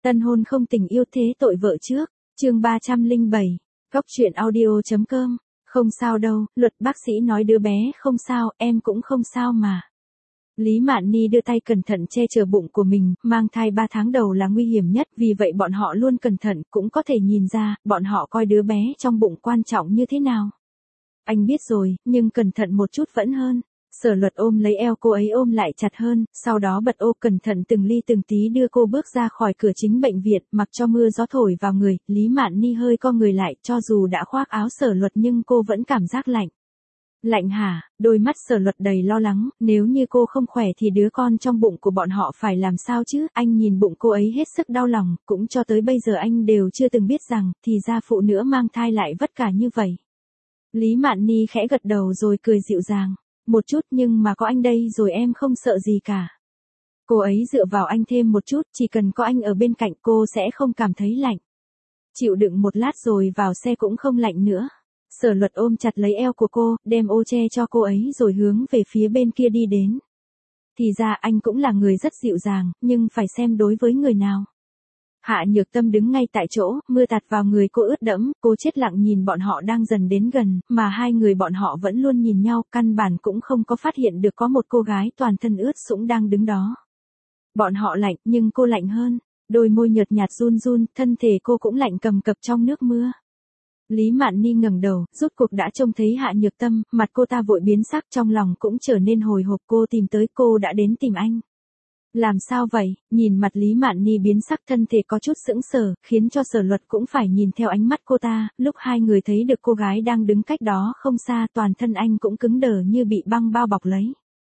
Tân hôn không tình yêu thế tội vợ trước, chương 307, Cóc truyện audio.com, không sao đâu, Luật bác sĩ nói đứa bé không sao, em cũng không sao mà. Lý Mạn Ni đưa tay cẩn thận che chở bụng của mình, mang thai 3 tháng đầu là nguy hiểm nhất, vì vậy bọn họ luôn cẩn thận, cũng có thể nhìn ra, bọn họ coi đứa bé trong bụng quan trọng như thế nào. Anh biết rồi, nhưng cẩn thận một chút vẫn hơn. Sở Luật ôm lấy eo cô ấy ôm lại chặt hơn, sau đó bật ô cẩn thận từng ly từng tí đưa cô bước ra khỏi cửa chính bệnh viện, mặc cho mưa gió thổi vào người, Lý Mạn Ni hơi co người lại, cho dù đã khoác áo Sở Luật nhưng cô vẫn cảm giác lạnh. Lạnh hả? Đôi mắt Sở Luật đầy lo lắng, nếu như cô không khỏe thì đứa con trong bụng của bọn họ phải làm sao chứ? Anh nhìn bụng cô ấy hết sức đau lòng, cũng cho tới bây giờ anh đều chưa từng biết rằng, thì ra phụ nữ mang thai lại vất vả như vậy. Lý Mạn Ni khẽ gật đầu rồi cười dịu dàng. Một chút nhưng mà có anh đây rồi em không sợ gì cả. Cô ấy dựa vào anh thêm một chút, chỉ cần có anh ở bên cạnh cô sẽ không cảm thấy lạnh. Chịu đựng một lát rồi vào xe cũng không lạnh nữa. Sở Luật ôm chặt lấy eo của cô, đem ô che cho cô ấy rồi hướng về phía bên kia đi đến. Thì ra anh cũng là người rất dịu dàng, nhưng phải xem đối với người nào. Hạ Nhược Tâm đứng ngay tại chỗ, mưa tạt vào người cô ướt đẫm, cô chết lặng nhìn bọn họ đang dần đến gần, mà hai người bọn họ vẫn luôn nhìn nhau, căn bản cũng không có phát hiện được có một cô gái toàn thân ướt sũng đang đứng đó. Bọn họ lạnh, nhưng cô lạnh hơn, đôi môi nhợt nhạt run run, thân thể cô cũng lạnh cầm cập trong nước mưa. Lý Mạn Ni ngẩng đầu, rốt cuộc đã trông thấy Hạ Nhược Tâm, mặt cô ta vội biến sắc, trong lòng cũng trở nên hồi hộp, cô tìm tới, cô đã đến tìm anh. Làm sao vậy? Nhìn mặt Lý Mạn Ni biến sắc, thân thể có chút sững sờ, khiến cho Sở Luật cũng phải nhìn theo ánh mắt cô ta, lúc hai người thấy được cô gái đang đứng cách đó không xa, toàn thân anh cũng cứng đờ như bị băng bao bọc lấy.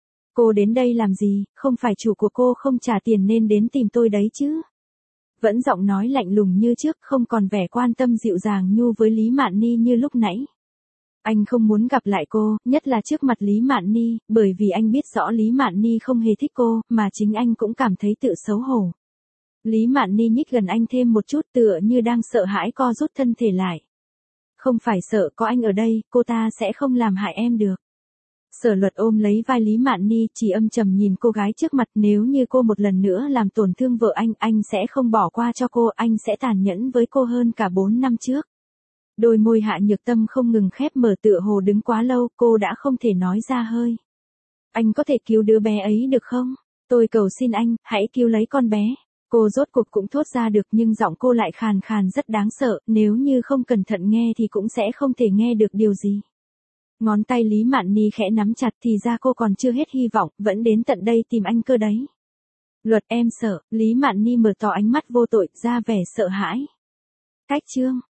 Cô đến đây làm gì, không phải chủ của cô không trả tiền nên đến tìm tôi đấy chứ? Vẫn giọng nói lạnh lùng như trước, không còn vẻ quan tâm dịu dàng nhu với Lý Mạn Ni như lúc nãy. Anh không muốn gặp lại cô, nhất là trước mặt Lý Mạn Ni, bởi vì anh biết rõ Lý Mạn Ni không hề thích cô, mà chính anh cũng cảm thấy tự xấu hổ. Lý Mạn Ni nhích gần anh thêm một chút, tựa như đang sợ hãi co rút thân thể lại. Không phải sợ, có anh ở đây, cô ta sẽ không làm hại em được. Sở Luật ôm lấy vai Lý Mạn Ni, chỉ âm trầm nhìn cô gái trước mặt, nếu như cô một lần nữa làm tổn thương vợ anh sẽ không bỏ qua cho cô, anh sẽ tàn nhẫn với cô hơn cả 4 năm trước. Đôi môi Hạ Nhược Tâm không ngừng khép mở, tựa hồ đứng quá lâu, cô đã không thể nói ra hơi. Anh có thể cứu đứa bé ấy được không? Tôi cầu xin anh, hãy cứu lấy con bé. Cô rốt cuộc cũng thốt ra được, nhưng giọng cô lại khàn khàn rất đáng sợ, nếu như không cẩn thận nghe thì cũng sẽ không thể nghe được điều gì. Ngón tay Lý Mạn Ni khẽ nắm chặt, thì ra cô còn chưa hết hy vọng, vẫn đến tận đây tìm anh cơ đấy. Luật em sợ, Lý Mạn Ni mở to ánh mắt vô tội, ra vẻ sợ hãi. Cách chương